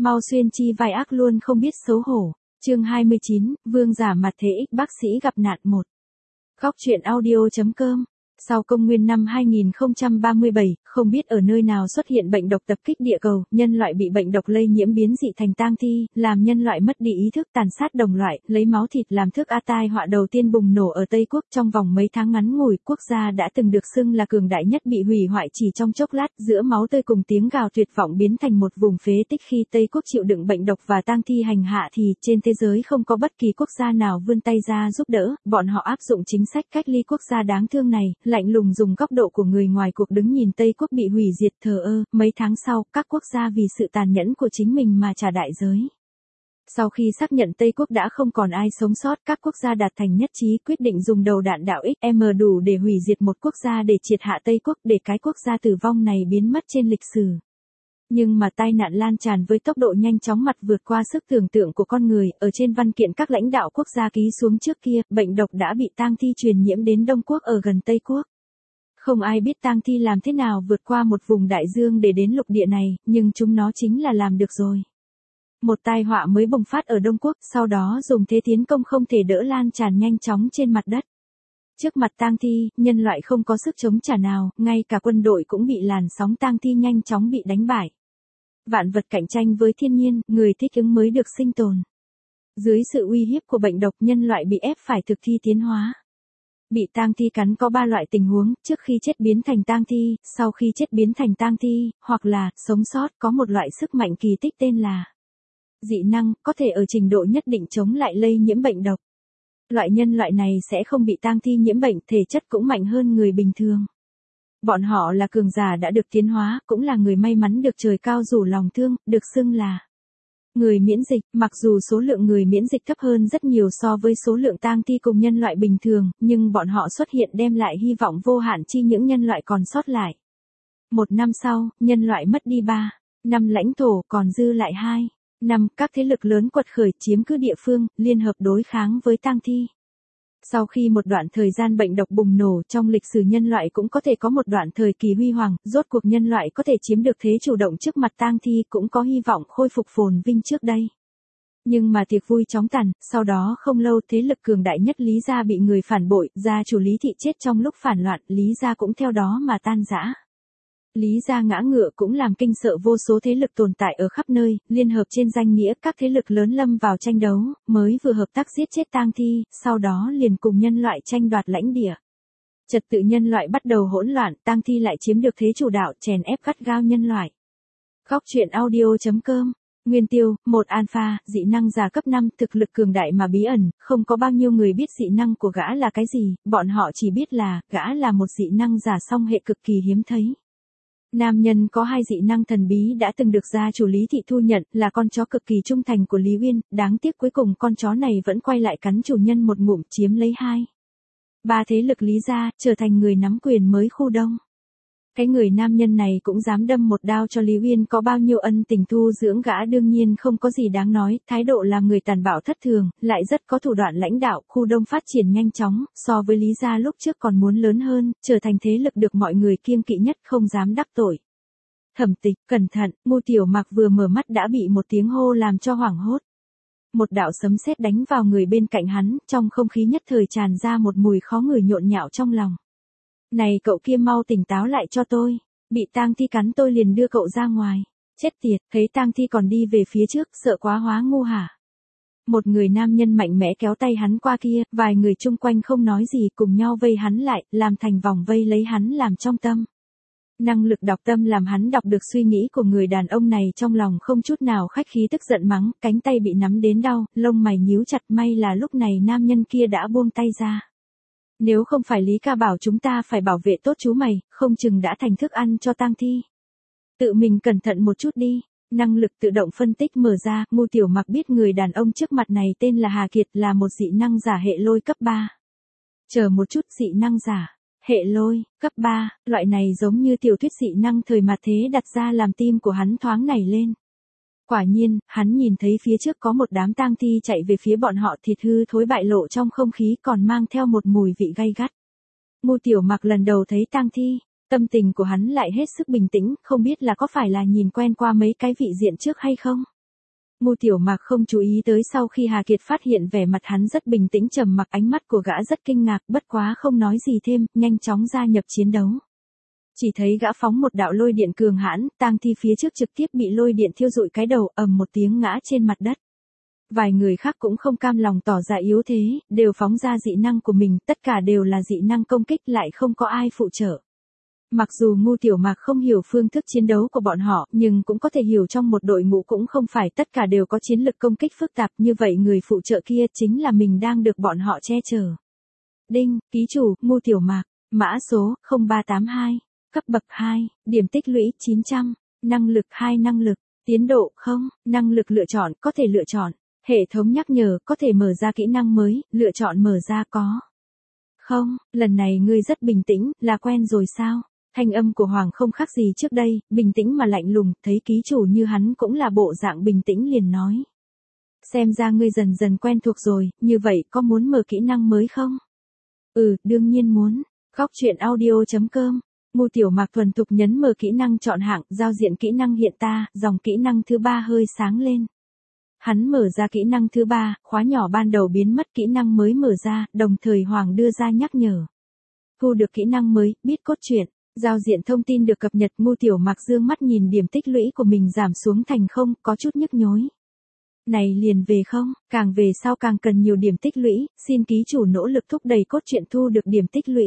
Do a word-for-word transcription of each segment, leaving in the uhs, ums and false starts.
mau xuyên chi vai ác luôn không biết xấu hổ. Chương hai mươi chín, Vương giả mặt thế ích bác sĩ gặp nạn một. Góc truyện audio.com. Sau công nguyên năm hai nghìn không trăm ba mươi bảy, không biết ở nơi nào xuất hiện bệnh độc tập kích địa cầu, nhân loại bị bệnh độc lây nhiễm biến dị thành tang thi, làm nhân loại mất đi ý thức, tàn sát đồng loại, lấy máu thịt làm thức. A tai họa đầu tiên bùng nổ ở Tây Quốc. Trong vòng mấy tháng ngắn ngủi, quốc gia đã từng được xưng là cường đại nhất bị hủy hoại chỉ trong chốc lát, giữa máu tươi cùng tiếng gào tuyệt vọng biến thành một vùng phế tích. Khi Tây Quốc chịu đựng bệnh độc và tang thi hành hạ thì trên thế giới không có bất kỳ quốc gia nào vươn tay ra giúp đỡ, bọn họ áp dụng chính sách cách ly quốc gia đáng thương này, lạnh lùng dùng góc độ của người ngoài cuộc đứng nhìn Tây Quốc bị hủy diệt thờ ơ. Mấy tháng sau, các quốc gia vì sự tàn nhẫn của chính mình mà trả đại giới. Sau khi xác nhận Tây Quốc đã không còn ai sống sót, các quốc gia đạt thành nhất trí quyết định dùng đầu đạn đạo ích em đủ để hủy diệt một quốc gia để triệt hạ Tây Quốc, để cái quốc gia tử vong này biến mất trên lịch sử. Nhưng mà tai nạn lan tràn với tốc độ nhanh chóng mặt vượt qua sức tưởng tượng của con người. Ở trên văn kiện các lãnh đạo quốc gia ký xuống trước kia, bệnh độc đã bị tang thi truyền nhiễm đến Đông Quốc ở gần Tây Quốc. Không ai biết tang thi làm thế nào vượt qua một vùng đại dương để đến lục địa này, nhưng chúng nó chính là làm được rồi. Một tai họa mới bùng phát ở Đông Quốc, sau đó dùng thế tiến công không thể đỡ lan tràn nhanh chóng trên mặt đất. Trước mặt tang thi, nhân loại không có sức chống trả nào, ngay cả quân đội cũng bị làn sóng tang thi nhanh chóng bị đánh bại. Vạn vật cạnh tranh với thiên nhiên, người thích ứng mới được sinh tồn. Dưới sự uy hiếp của bệnh độc, nhân loại bị ép phải thực thi tiến hóa. Bị tang thi cắn có ba loại tình huống: trước khi chết biến thành tang thi, sau khi chết biến thành tang thi, hoặc là sống sót. Có một loại sức mạnh kỳ tích tên là dị năng, có thể ở trình độ nhất định chống lại lây nhiễm bệnh độc. Loại nhân loại này sẽ không bị tang thi nhiễm bệnh, thể chất cũng mạnh hơn người bình thường. Bọn họ là cường giả đã được tiến hóa, cũng là người may mắn được trời cao rủ lòng thương, được xưng là người miễn dịch. Mặc dù số lượng người miễn dịch thấp hơn rất nhiều so với số lượng tang thi cùng nhân loại bình thường, nhưng bọn họ xuất hiện đem lại hy vọng vô hạn chi những nhân loại còn sót lại. Một năm sau, nhân loại mất đi ba năm lãnh thổ, còn dư lại hai năm. Các thế lực lớn quật khởi chiếm cứ địa phương, liên hợp đối kháng với tang thi. Sau khi một đoạn thời gian bệnh độc bùng nổ, trong lịch sử nhân loại cũng có thể có một đoạn thời kỳ huy hoàng, rốt cuộc nhân loại có thể chiếm được thế chủ động trước mặt tang thi, cũng có hy vọng khôi phục phồn vinh trước đây. Nhưng mà tiệc vui chóng tàn, sau đó không lâu thế lực cường đại nhất Lý gia bị người phản bội, gia chủ Lý Thị chết trong lúc phản loạn, Lý gia cũng theo đó mà tan rã. Lý gia ngã ngựa cũng làm kinh sợ vô số thế lực tồn tại ở khắp nơi, liên hợp trên danh nghĩa các thế lực lớn lâm vào tranh đấu, mới vừa hợp tác giết chết tang thi, sau đó liền cùng nhân loại tranh đoạt lãnh địa. Trật tự nhân loại bắt đầu hỗn loạn, tang thi lại chiếm được thế chủ đạo, chèn ép gắt gao nhân loại. Góc truyện audio.com. Nguyên tiêu, một alpha, dị năng giả cấp năm, thực lực cường đại mà bí ẩn, không có bao nhiêu người biết dị năng của gã là cái gì, bọn họ chỉ biết là, gã là một dị năng giả song hệ cực kỳ hiếm thấy. Nam nhân có hai dị năng thần bí đã từng được gia chủ Lý Thị thu nhận, là con chó cực kỳ trung thành của Lý Uyên, đáng tiếc cuối cùng con chó này vẫn quay lại cắn chủ nhân một ngụm, chiếm lấy hai ba thế lực Lý gia, trở thành người nắm quyền mới khu đông. Cái người nam nhân này cũng dám đâm một đao cho Lý Uyên, có bao nhiêu ân tình thu dưỡng gã đương nhiên không có gì đáng nói, thái độ làm người tàn bạo thất thường, lại rất có thủ đoạn lãnh đạo, khu đông phát triển nhanh chóng, so với Lý gia lúc trước còn muốn lớn hơn, trở thành thế lực được mọi người kiêng kỵ nhất, không dám đắc tội. Thẩm Tịch, cẩn thận, Ngô Tiểu Mặc vừa mở mắt đã bị một tiếng hô làm cho hoảng hốt. Một đạo sấm sét đánh vào người bên cạnh hắn, trong không khí nhất thời tràn ra một mùi khó ngửi nhộn nhạo trong lòng. Này cậu kia, mau tỉnh táo lại cho tôi, bị tang thi cắn tôi liền đưa cậu ra ngoài. Chết tiệt, thấy tang thi còn đi về phía trước, sợ quá hóa ngu hả? Một người nam nhân mạnh mẽ kéo tay hắn qua kia, vài người chung quanh không nói gì, cùng nhau vây hắn lại, làm thành vòng vây lấy hắn làm trong tâm. Năng lực đọc tâm làm hắn đọc được suy nghĩ của người đàn ông này, trong lòng không chút nào khách khí tức giận mắng, cánh tay bị nắm đến đau, lông mày nhíu chặt, may là lúc này nam nhân kia đã buông tay ra. Nếu không phải Lý ca bảo chúng ta phải bảo vệ tốt chú mày, không chừng đã thành thức ăn cho tang thi. Tự mình cẩn thận một chút đi. Năng lực tự động phân tích mở ra, Ngô Tiểu Mặc biết người đàn ông trước mặt này tên là Hà Kiệt, là một dị năng giả hệ lôi cấp ba. Chờ một chút, dị năng giả hệ lôi cấp ba, loại này giống như tiểu thuyết dị năng thời mạt thế đặt ra, làm tim của hắn thoáng nảy lên. Quả nhiên, hắn nhìn thấy phía trước có một đám tang thi chạy về phía bọn họ, thịt hư thối bại lộ trong không khí, còn mang theo một mùi vị gay gắt. Ngô Tiểu Mặc lần đầu thấy tang thi, tâm tình của hắn lại hết sức bình tĩnh, không biết là có phải là nhìn quen qua mấy cái vị diện trước hay không. Ngô Tiểu Mạc không chú ý tới sau khi Hà Kiệt phát hiện vẻ mặt hắn rất bình tĩnh trầm mặc, ánh mắt của gã rất kinh ngạc, bất quá không nói gì thêm, nhanh chóng gia nhập chiến đấu. Chỉ thấy gã phóng một đạo lôi điện cường hãn, Tang Thi phía trước trực tiếp bị lôi điện thiêu rụi cái đầu, ầm một tiếng ngã trên mặt đất. Vài người khác cũng không cam lòng tỏ ra yếu thế, đều phóng ra dị năng của mình, tất cả đều là dị năng công kích, lại không có ai phụ trợ. Mặc dù Ngô Tiểu Mạc không hiểu phương thức chiến đấu của bọn họ, nhưng cũng có thể hiểu trong một đội ngũ cũng không phải tất cả đều có chiến lực công kích phức tạp, như vậy người phụ trợ kia chính là mình đang được bọn họ che chở. Đinh, ký chủ, Ngô Tiểu Mạc, mã số, không ba tám hai, cấp bậc hai, điểm tích lũy chín trăm, năng lực hai năng lực, tiến độ không, năng lực lựa chọn, có thể lựa chọn, hệ thống nhắc nhở, có thể mở ra kỹ năng mới, lựa chọn mở ra có. Không, lần này ngươi rất bình tĩnh, là quen rồi sao? Thanh âm của Hoàng không khác gì trước đây, bình tĩnh mà lạnh lùng, thấy ký chủ như hắn cũng là bộ dạng bình tĩnh liền nói. Xem ra ngươi dần dần quen thuộc rồi, như vậy có muốn mở kỹ năng mới không? Ừ, đương nhiên muốn. Góc truyện audio.com. Ngô Tiểu Mạc thuần thục nhấn mở kỹ năng chọn hạng, giao diện kỹ năng hiện ta, dòng kỹ năng thứ ba hơi sáng lên. Hắn mở ra kỹ năng thứ ba, khóa nhỏ ban đầu biến mất, kỹ năng mới mở ra, đồng thời Hoàng đưa ra nhắc nhở. Thu được kỹ năng mới, biết cốt truyện. Giao diện thông tin được cập nhật. Ngô Tiểu Mạc dương mắt nhìn điểm tích lũy của mình giảm xuống thành không, có chút nhức nhối. Này liền về không, càng về sau càng cần nhiều điểm tích lũy, xin ký chủ nỗ lực thúc đẩy cốt truyện thu được điểm tích lũy.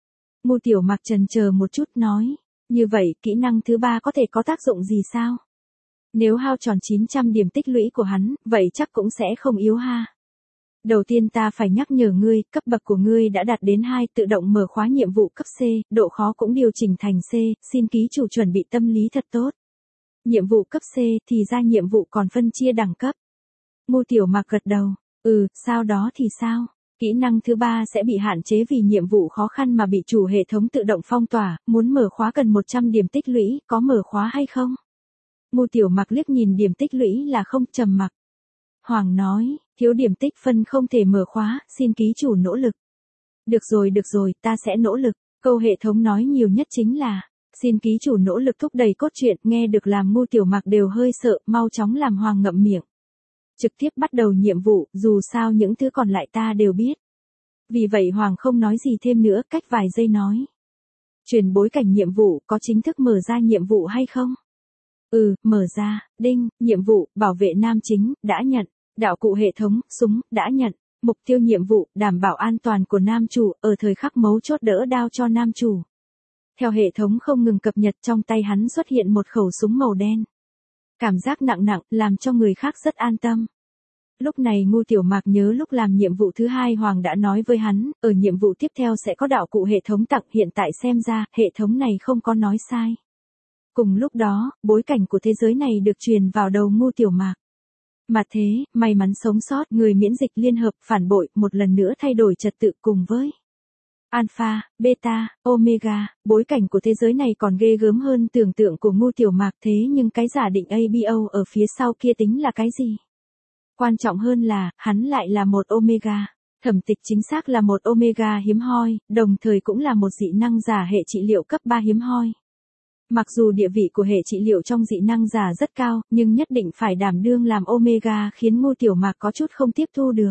Ngô Tiểu Mạc chần chờ một chút nói, như vậy kỹ năng thứ ba có thể có tác dụng gì sao? Nếu hao tròn chín trăm điểm tích lũy của hắn, vậy chắc cũng sẽ không yếu ha. Đầu tiên ta phải nhắc nhở ngươi, cấp bậc của ngươi đã đạt đến hai, tự động mở khóa nhiệm vụ cấp C, độ khó cũng điều chỉnh thành C, xin ký chủ chuẩn bị tâm lý thật tốt. Nhiệm vụ cấp C, thì ra nhiệm vụ còn phân chia đẳng cấp. Ngô Tiểu Mạc gật đầu, ừ, sau đó thì sao? Kỹ năng thứ ba sẽ bị hạn chế vì nhiệm vụ khó khăn mà bị chủ hệ thống tự động phong tỏa, muốn mở khóa cần một trăm điểm tích lũy, có mở khóa hay không? Ngô Tiểu Mạc liếc nhìn điểm tích lũy là không, trầm mặc. Hoàng nói, thiếu điểm tích phân không thể mở khóa, xin ký chủ nỗ lực. Được rồi được rồi, ta sẽ nỗ lực. Câu hệ thống nói nhiều nhất chính là, xin ký chủ nỗ lực thúc đẩy cốt truyện, nghe được làm Ngô Tiểu Mạc đều hơi sợ, mau chóng làm Hoàng ngậm miệng. Trực tiếp bắt đầu nhiệm vụ, dù sao những thứ còn lại ta đều biết. Vì vậy Hoàng không nói gì thêm nữa, cách vài giây nói. Truyền bối cảnh nhiệm vụ, có chính thức mở ra nhiệm vụ hay không? Ừ, mở ra, đinh, nhiệm vụ, bảo vệ nam chính, đã nhận. Đạo cụ hệ thống, súng, đã nhận. Mục tiêu nhiệm vụ, đảm bảo an toàn của nam chủ, ở thời khắc mấu chốt đỡ đao cho nam chủ. Theo hệ thống không ngừng cập nhật, trong tay hắn xuất hiện một khẩu súng màu đen. Cảm giác nặng nặng, làm cho người khác rất an tâm. Lúc này Ngô Tiểu Mạc nhớ lúc làm nhiệm vụ thứ hai Hoàng đã nói với hắn, ở nhiệm vụ tiếp theo sẽ có đạo cụ hệ thống tặng, hiện tại xem ra, hệ thống này không có nói sai. Cùng lúc đó, bối cảnh của thế giới này được truyền vào đầu Ngô Tiểu Mạc. Mà thế, may mắn sống sót, người miễn dịch liên hợp, phản bội, một lần nữa thay đổi trật tự cùng với Alpha, Beta, Omega, bối cảnh của thế giới này còn ghê gớm hơn tưởng tượng của Ngô Tiểu Mạc, thế nhưng cái giả định a bê o ở phía sau kia tính là cái gì? Quan trọng hơn là, hắn lại là một Omega. Thẩm Tịch chính xác là một Omega hiếm hoi, đồng thời cũng là một dị năng giả hệ trị liệu cấp ba hiếm hoi. Mặc dù địa vị của hệ trị liệu trong dị năng giả rất cao, nhưng nhất định phải đảm đương làm Omega khiến Ngô Tiểu Mạc có chút không tiếp thu được.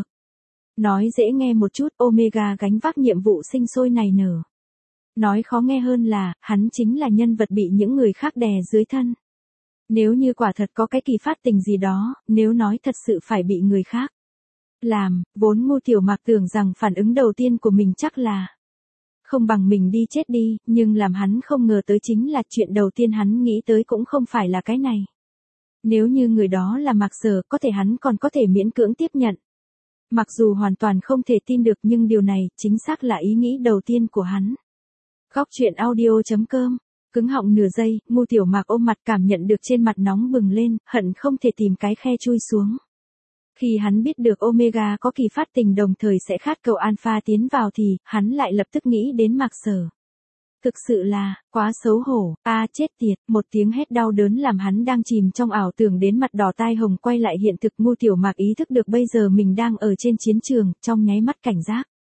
Nói dễ nghe một chút, Omega gánh vác nhiệm vụ sinh sôi nảy nở. Nói khó nghe hơn là, hắn chính là nhân vật bị những người khác đè dưới thân. Nếu như quả thật có cái kỳ phát tình gì đó, nếu nói thật sự phải bị người khác làm, vốn Ngô Tiểu Mạc tưởng rằng phản ứng đầu tiên của mình chắc là không bằng mình đi chết đi, nhưng làm hắn không ngờ tới chính là chuyện đầu tiên hắn nghĩ tới cũng không phải là cái này. Nếu như người đó là Mạc Sở, có thể hắn còn có thể miễn cưỡng tiếp nhận. Mặc dù hoàn toàn không thể tin được nhưng điều này chính xác là ý nghĩ đầu tiên của hắn. Góc truyện audio.com. Cứng họng nửa giây, Ngô Tiểu Mạc ôm mặt cảm nhận được trên mặt nóng bừng lên, hận không thể tìm cái khe chui xuống. Khi hắn biết được Omega có kỳ phát tình đồng thời sẽ khát cầu Alpha tiến vào thì, hắn lại lập tức nghĩ đến Mạc Sở. Thực sự là, quá xấu hổ, a à, chết tiệt, một tiếng hét đau đớn làm hắn đang chìm trong ảo tưởng đến mặt đỏ tai hồng quay lại hiện thực. Ngô Tiểu Mạc ý thức được bây giờ mình đang ở trên chiến trường, trong nháy mắt cảnh giác.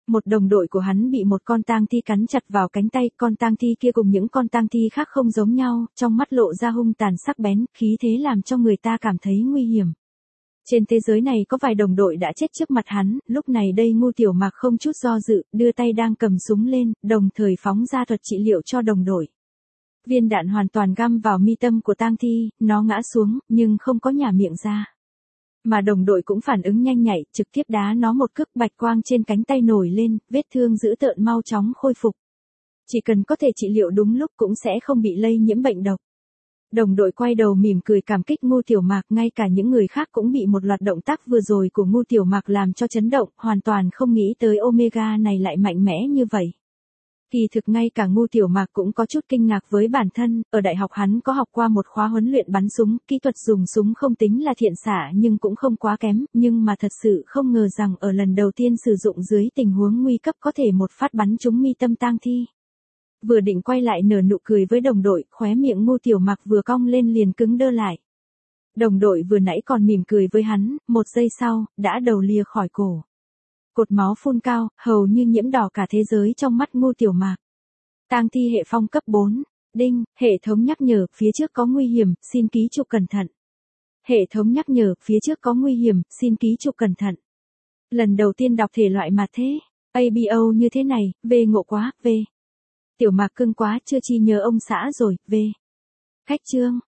Một đồng đội của hắn bị một con tang thi cắn chặt vào cánh tay, con tang thi kia cùng những con tang thi khác không giống nhau, trong mắt lộ ra hung tàn sắc bén, khí thế làm cho người ta cảm thấy nguy hiểm. Trên thế giới này có vài đồng đội đã chết trước mặt hắn, lúc này đây Ngưu Tiểu Mạc không chút do dự, đưa tay đang cầm súng lên, đồng thời phóng ra thuật trị liệu cho đồng đội. Viên đạn hoàn toàn găm vào mi tâm của tang thi, nó ngã xuống, nhưng không có nhả miệng ra. Mà đồng đội cũng phản ứng nhanh nhạy, trực tiếp đá nó một cước, bạch quang trên cánh tay nổi lên, vết thương dữ tợn mau chóng khôi phục. Chỉ cần có thể trị liệu đúng lúc cũng sẽ không bị lây nhiễm bệnh độc. Đồng đội quay đầu mỉm cười cảm kích Ngưu Tiểu Mạc, ngay cả những người khác cũng bị một loạt động tác vừa rồi của Ngưu Tiểu Mạc làm cho chấn động, hoàn toàn không nghĩ tới Omega này lại mạnh mẽ như vậy. Kỳ thực ngay cả Ngưu Tiểu Mạc cũng có chút kinh ngạc với bản thân, ở đại học hắn có học qua một khóa huấn luyện bắn súng, kỹ thuật dùng súng không tính là thiện xạ nhưng cũng không quá kém, nhưng mà thật sự không ngờ rằng ở lần đầu tiên sử dụng dưới tình huống nguy cấp có thể một phát bắn trúng mi tâm tang thi. Vừa định quay lại nở nụ cười với đồng đội, khóe miệng Ngưu Tiểu Mạc vừa cong lên liền cứng đơ lại. Đồng đội vừa nãy còn mỉm cười với hắn, một giây sau, đã đầu lìa khỏi cổ. Cột máu phun cao, hầu như nhiễm đỏ cả thế giới trong mắt Ngưu Tiểu Mạc. Tang thi hệ phong cấp bốn. Đinh, hệ thống nhắc nhở, phía trước có nguy hiểm, xin ký chủ cẩn thận. Hệ thống nhắc nhở, phía trước có nguy hiểm, xin ký chủ cẩn thận. Lần đầu tiên đọc thể loại mà thế. a bê o như thế này, về ngộ quá, về. Tiểu Mạc cưng quá, chưa chi nhớ ông xã rồi, về. Khách chương.